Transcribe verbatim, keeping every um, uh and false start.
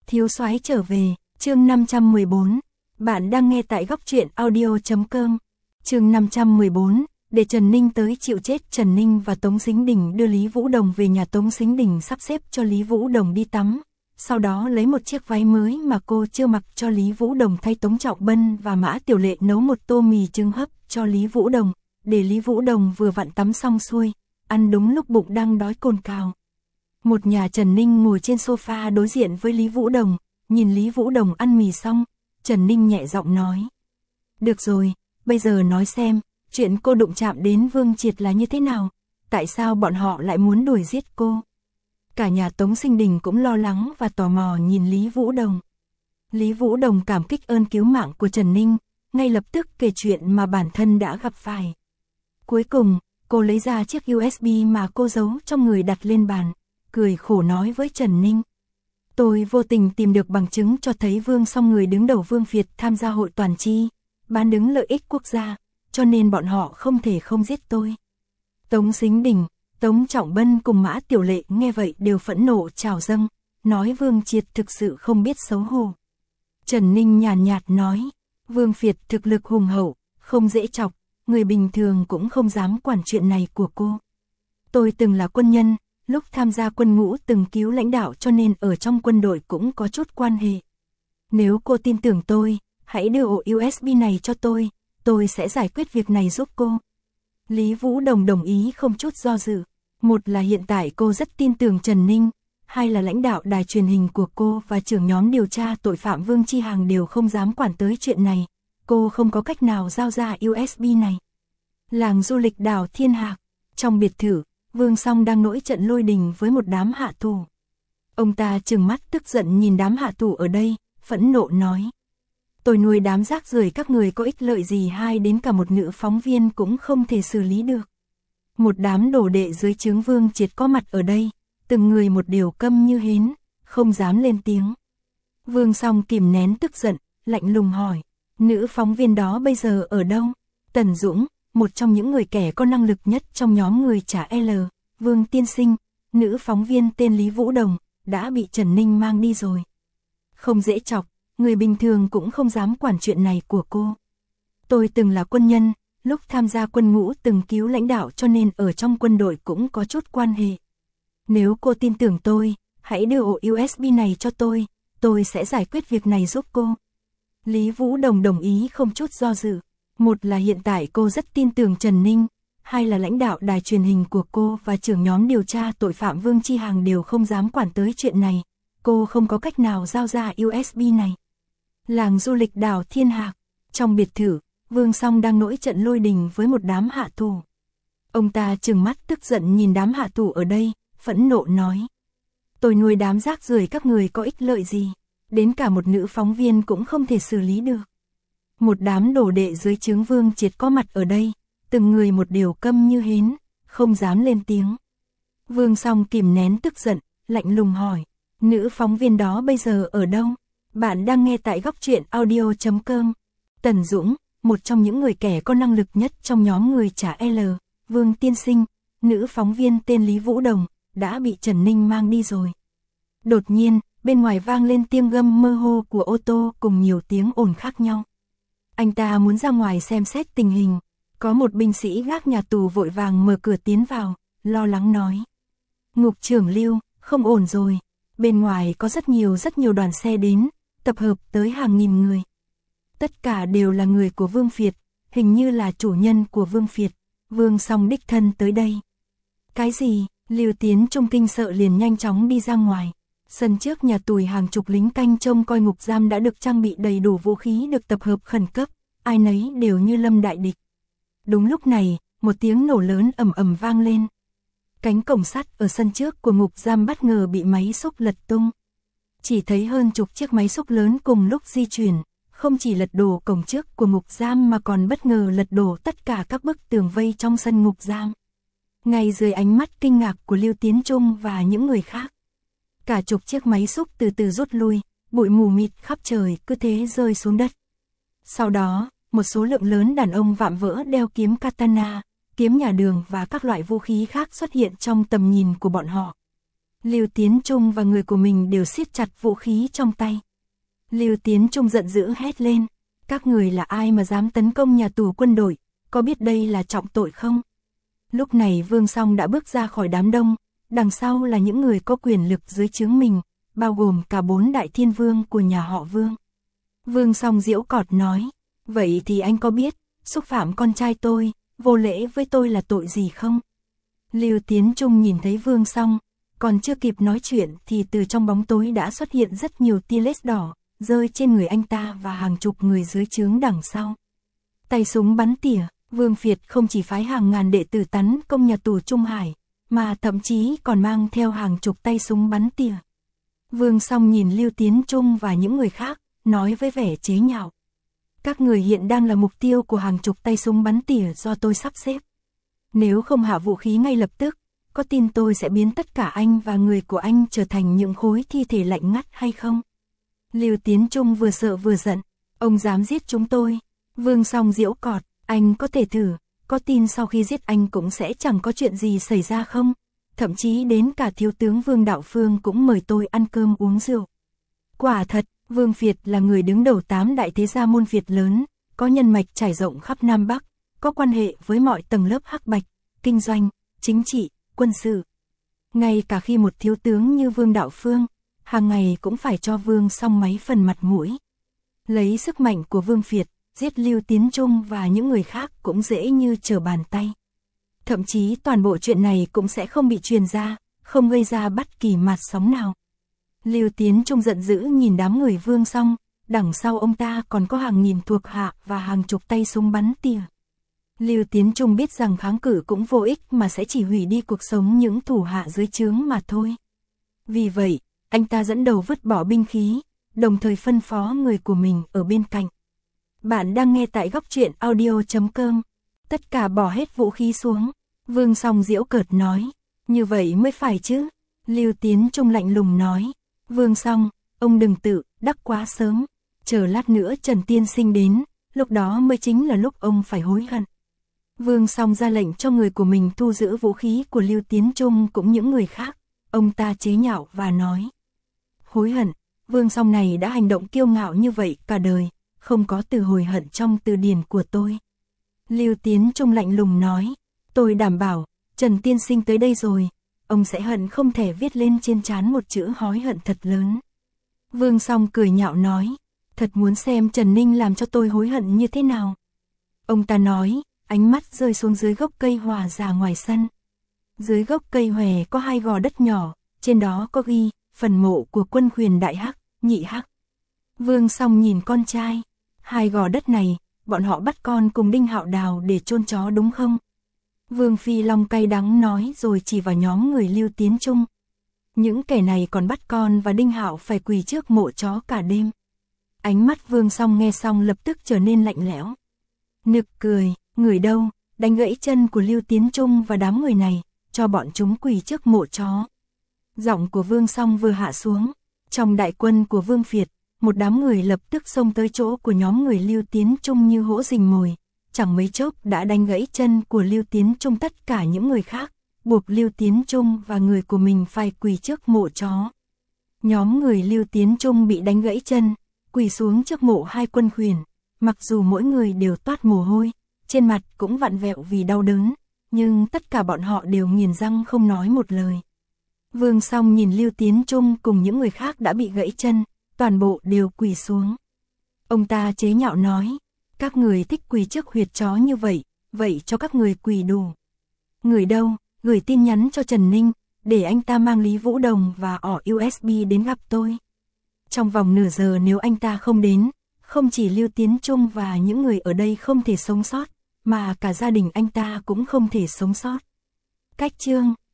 Thiếu soái trở về, chương năm trăm mười bốn. Bạn đang nghe tại góc truyện audio chấm com. Chương năm trăm mười bốn, để Trần Ninh tới chịu chết. Trần Ninh và Tống Sính Đình đưa Lý Vũ Đồng về nhà. Tống Sính Đình sắp xếp cho Lý Vũ Đồng đi tắm, sau đó lấy một chiếc váy mới mà cô chưa mặc cho Lý Vũ Đồng thay. Tống Trọng Bân và Mã Tiểu Lệ nấu một tô mì trứng hấp cho Lý Vũ Đồng, để Lý Vũ Đồng vừa vặn tắm xong xuôi, ăn đúng lúc bụng đang đói cồn cào. Một nhà. Trần Ninh ngồi trên sofa đối diện với Lý Vũ Đồng, nhìn Lý Vũ Đồng ăn mì xong, Trần Ninh nhẹ giọng nói: "Được rồi, bây giờ nói xem, chuyện cô đụng chạm đến Vương Triệt là như thế nào? Tại sao bọn họ lại muốn đuổi giết cô?" Cả nhà Tống Sinh Đình cũng lo lắng và tò mò nhìn Lý Vũ Đồng. Lý Vũ Đồng cảm kích ơn cứu mạng của Trần Ninh, ngay lập tức kể chuyện mà bản thân đã gặp phải. Cuối cùng, cô lấy ra chiếc u ét bê mà cô giấu trong người đặt lên bàn, cười khổ nói với Trần Ninh: "Tôi vô tình tìm được bằng chứng cho thấy Vương Song, người đứng đầu Vương Việt, tham gia hội toàn chi, bán đứng lợi ích quốc gia, cho nên bọn họ không thể không giết tôi." Tống Sính Đình, Tống Trọng Bân cùng Mã Tiểu Lệ nghe vậy đều phẫn nộ trào dâng, nói Vương Triệt thực sự không biết xấu hổ. Trần Ninh nhàn nhạt, nhạt nói: "Vương Việt thực lực hùng hậu, không dễ chọc, người bình thường cũng không dám quản chuyện này của cô. Tôi từng là quân nhân, lúc tham gia quân ngũ từng cứu lãnh đạo, cho nên ở trong quân đội cũng có chút quan hệ. Nếu cô tin tưởng tôi, hãy đưa ổ u ét bê này cho tôi, tôi sẽ giải quyết việc này giúp cô." Lý Vũ Đồng đồng ý không chút do dự. Một là hiện tại cô rất tin tưởng Trần Ninh, hai là lãnh đạo đài truyền hình của cô và trưởng nhóm điều tra tội phạm Vương Chi Hàng đều không dám quản tới chuyện này. Cô không có cách nào giao ra u ét bê này. Làng du lịch đảo Thiên Hạc, trong biệt thự, Vương Song đang nổi trận lôi đình với một đám hạ thủ. Ông ta trừng mắt tức giận nhìn đám hạ thủ ở đây, phẫn nộ nói: "Tôi nuôi đám rác rưởi các người có ích lợi gì, hai đến cả một nữ phóng viên cũng không thể xử lý được." Một đám đồ đệ dưới trướng Vương Triệt có mặt ở đây, từng người một điều câm như hến, không dám lên tiếng. Vương Song kìm nén tức giận, lạnh lùng hỏi: "Nữ phóng viên đó bây giờ ở đâu?" Tần Dũng, một trong những người kẻ có năng lực nhất trong nhóm người trả L, Vương tiên sinh, nữ phóng viên tên Lý Vũ Đồng, đã bị Trần Ninh mang đi rồi. Không dễ chọc, người bình thường cũng không dám quản chuyện này của cô. Tôi từng là quân nhân, lúc tham gia quân ngũ từng cứu lãnh đạo, cho nên ở trong quân đội cũng có chút quan hệ. Nếu cô tin tưởng tôi, hãy đưa ổ u ét bê này cho tôi, tôi sẽ giải quyết việc này giúp cô. Lý Vũ Đồng đồng ý không chút do dự. Một là hiện tại cô rất tin tưởng Trần Ninh, hai là lãnh đạo đài truyền hình của cô và trưởng nhóm điều tra tội phạm Vương Chi Hàng đều không dám quản tới chuyện này. Cô không có cách nào giao ra u ét bê này. Làng du lịch đảo Thiên Hạc, trong biệt thự, Vương Song đang nổi trận lôi đình với một đám hạ thủ. Ông ta trừng mắt tức giận nhìn đám hạ thủ ở đây, phẫn nộ nói: "Tôi nuôi đám rác rưởi các người có ích lợi gì, đến cả một nữ phóng viên cũng không thể xử lý được." Một đám đồ đệ dưới trướng Vương Triệt có mặt ở đây, từng người một điều câm như hến, không dám lên tiếng. Vương Song kìm nén tức giận, lạnh lùng hỏi: "Nữ phóng viên đó bây giờ ở đâu?" Bạn đang nghe tại góc truyện audio chấm com. Tần Dũng, một trong những người kẻ có năng lực nhất trong nhóm người trả L, Vương tiên sinh, nữ phóng viên tên Lý Vũ Đồng, đã bị Trần Ninh mang đi rồi. Đột nhiên, bên ngoài vang lên tiếng gầm mơ hồ của ô tô cùng nhiều tiếng ồn khác nhau. Anh ta muốn ra ngoài xem xét tình hình. Có một binh sĩ gác nhà tù vội vàng mở cửa tiến vào, lo lắng nói: "Ngục trưởng Lưu, không ổn rồi. Bên ngoài có rất nhiều rất nhiều đoàn xe đến, tập hợp tới hàng nghìn người. Tất cả đều là người của Vương Việt, hình như là chủ nhân của Vương Việt, Vương Song đích thân tới đây." "Cái gì?" Lưu Tiến Trung kinh sợ liền nhanh chóng đi ra ngoài. Sân trước nhà tù hàng chục lính canh trông coi ngục giam đã được trang bị đầy đủ vũ khí, được tập hợp khẩn cấp, ai nấy đều như lâm đại địch. Đúng lúc này, một tiếng nổ lớn ầm ầm vang lên. Cánh cổng sắt ở sân trước của ngục giam bất ngờ bị máy xúc lật tung. Chỉ thấy hơn chục chiếc máy xúc lớn cùng lúc di chuyển, không chỉ lật đổ cổng trước của ngục giam mà còn bất ngờ lật đổ tất cả các bức tường vây trong sân ngục giam. Ngay dưới ánh mắt kinh ngạc của Lưu Tiến Trung và những người khác, cả chục chiếc máy xúc từ từ rút lui, bụi mù mịt khắp trời cứ thế rơi xuống đất. Sau đó, một số lượng lớn đàn ông vạm vỡ đeo kiếm katana, kiếm nhà đường và các loại vũ khí khác xuất hiện trong tầm nhìn của bọn họ. Lưu Tiến Trung và người của mình đều siết chặt vũ khí trong tay. Lưu Tiến Trung giận dữ hét lên, các người là ai mà dám tấn công nhà tù quân đội, có biết đây là trọng tội không? Lúc này Vương Song đã bước ra khỏi đám đông, đằng sau là những người có quyền lực dưới trướng mình, bao gồm cả bốn đại thiên vương của nhà họ Vương. Vương Song giễu cợt nói, vậy thì anh có biết, xúc phạm con trai tôi, vô lễ với tôi là tội gì không? Lưu Tiến Trung nhìn thấy Vương Song, còn chưa kịp nói chuyện thì từ trong bóng tối đã xuất hiện rất nhiều tia laser đỏ, rơi trên người anh ta và hàng chục người dưới trướng đằng sau. Tay súng bắn tỉa, Vương Việt không chỉ phái hàng ngàn đệ tử tấn công nhà tù Trung Hải, mà thậm chí còn mang theo hàng chục tay súng bắn tỉa. Vương Song nhìn Lưu Tiến Trung và những người khác, nói với vẻ chế nhạo. Các người hiện đang là mục tiêu của hàng chục tay súng bắn tỉa do tôi sắp xếp. Nếu không hạ vũ khí ngay lập tức, có tin tôi sẽ biến tất cả anh và người của anh trở thành những khối thi thể lạnh ngắt hay không? Lưu Tiến Trung vừa sợ vừa giận, ông dám giết chúng tôi. Vương Song giễu cợt, anh có thể thử, có tin sau khi giết anh cũng sẽ chẳng có chuyện gì xảy ra không? Thậm chí đến cả thiếu tướng Vương Đạo Phương cũng mời tôi ăn cơm uống rượu. Quả thật, Vương Việt là người đứng đầu tám đại thế gia môn Việt lớn, có nhân mạch trải rộng khắp Nam Bắc, có quan hệ với mọi tầng lớp hắc bạch, kinh doanh, chính trị, quân sự. Ngay cả khi một thiếu tướng như Vương Đạo Phương, hàng ngày cũng phải cho Vương Song mấy phần mặt mũi. Lấy sức mạnh của Vương Việt, giết Lưu Tiến Trung và những người khác cũng dễ như trở bàn tay. Thậm chí toàn bộ chuyện này cũng sẽ không bị truyền ra, không gây ra bất kỳ mạt sóng nào. Lưu Tiến Trung giận dữ nhìn đám người Vương Song, đằng sau ông ta còn có hàng nghìn thuộc hạ và hàng chục tay súng bắn tỉa. Lưu Tiến Trung biết rằng kháng cự cũng vô ích mà sẽ chỉ hủy đi cuộc sống những thủ hạ dưới trướng mà thôi. Vì vậy, anh ta dẫn đầu vứt bỏ binh khí, đồng thời phân phó người của mình ở bên cạnh. Bạn đang nghe tại góc truyện audio chấm com. Tất cả bỏ hết vũ khí xuống. Vương Song giễu cợt nói. Như vậy mới phải chứ. Lưu Tiến Trung lạnh lùng nói. Vương Song, ông đừng tự đắc quá sớm. Chờ lát nữa Trần Tiên Sinh đến, lúc đó mới chính là lúc ông phải hối hận. Vương Song ra lệnh cho người của mình thu giữ vũ khí của Lưu Tiến Trung cũng những người khác. Ông ta chế nhạo và nói. Hối hận, Vương Song này đã hành động kiêu ngạo như vậy cả đời, không có từ hối hận trong từ điển của tôi. Lưu Tiến Trung lạnh lùng nói, tôi đảm bảo, Trần Tiên Sinh tới đây rồi, ông sẽ hận không thể viết lên trên trán một chữ hối hận thật lớn. Vương Song cười nhạo nói, thật muốn xem Trần Ninh làm cho tôi hối hận như thế nào. Ông ta nói, ánh mắt rơi xuống dưới gốc cây hòa già ngoài sân. Dưới gốc cây hòe có hai gò đất nhỏ, trên đó có ghi, phần mộ của quân khuyền đại hắc, nhị hắc. Vương Song nhìn con trai, hai gò đất này, bọn họ bắt con cùng Đinh Hạo Đào để chôn chó đúng không? Vương Phi Long cay đắng nói rồi chỉ vào nhóm người Lưu Tiến Trung. Những kẻ này còn bắt con và Đinh Hạo phải quỳ trước mộ chó cả đêm. Ánh mắt Vương Song nghe xong lập tức trở nên lạnh lẽo. Nực cười, người đâu, đánh gãy chân của Lưu Tiến Trung và đám người này, cho bọn chúng quỳ trước mộ chó. Giọng của Vương Song vừa hạ xuống, trong đại quân của Vương Việt, một đám người lập tức xông tới chỗ của nhóm người Lưu Tiến Trung như hổ rình mồi, chẳng mấy chốc đã đánh gãy chân của Lưu Tiến Trung tất cả những người khác, buộc Lưu Tiến Trung và người của mình phải quỳ trước mộ chó. Nhóm người Lưu Tiến Trung bị đánh gãy chân, quỳ xuống trước mộ hai quân khuyền, mặc dù mỗi người đều toát mồ hôi, trên mặt cũng vặn vẹo vì đau đớn, nhưng tất cả bọn họ đều nghiến răng không nói một lời. Vương Song nhìn Lưu Tiến Trung cùng những người khác đã bị gãy chân, toàn bộ đều quỳ xuống. Ông ta chế nhạo nói, các người thích quỳ trước huyệt chó như vậy, vậy cho các người quỳ đủ. Người đâu, gửi tin nhắn cho Trần Ninh, để anh ta mang Lý Vũ Đồng và ỏ u ét bê đến gặp tôi. Trong vòng nửa giờ nếu anh ta không đến, không chỉ Lưu Tiến Trung và những người ở đây không thể sống sót, mà cả gia đình anh ta cũng không thể sống sót. Cách chương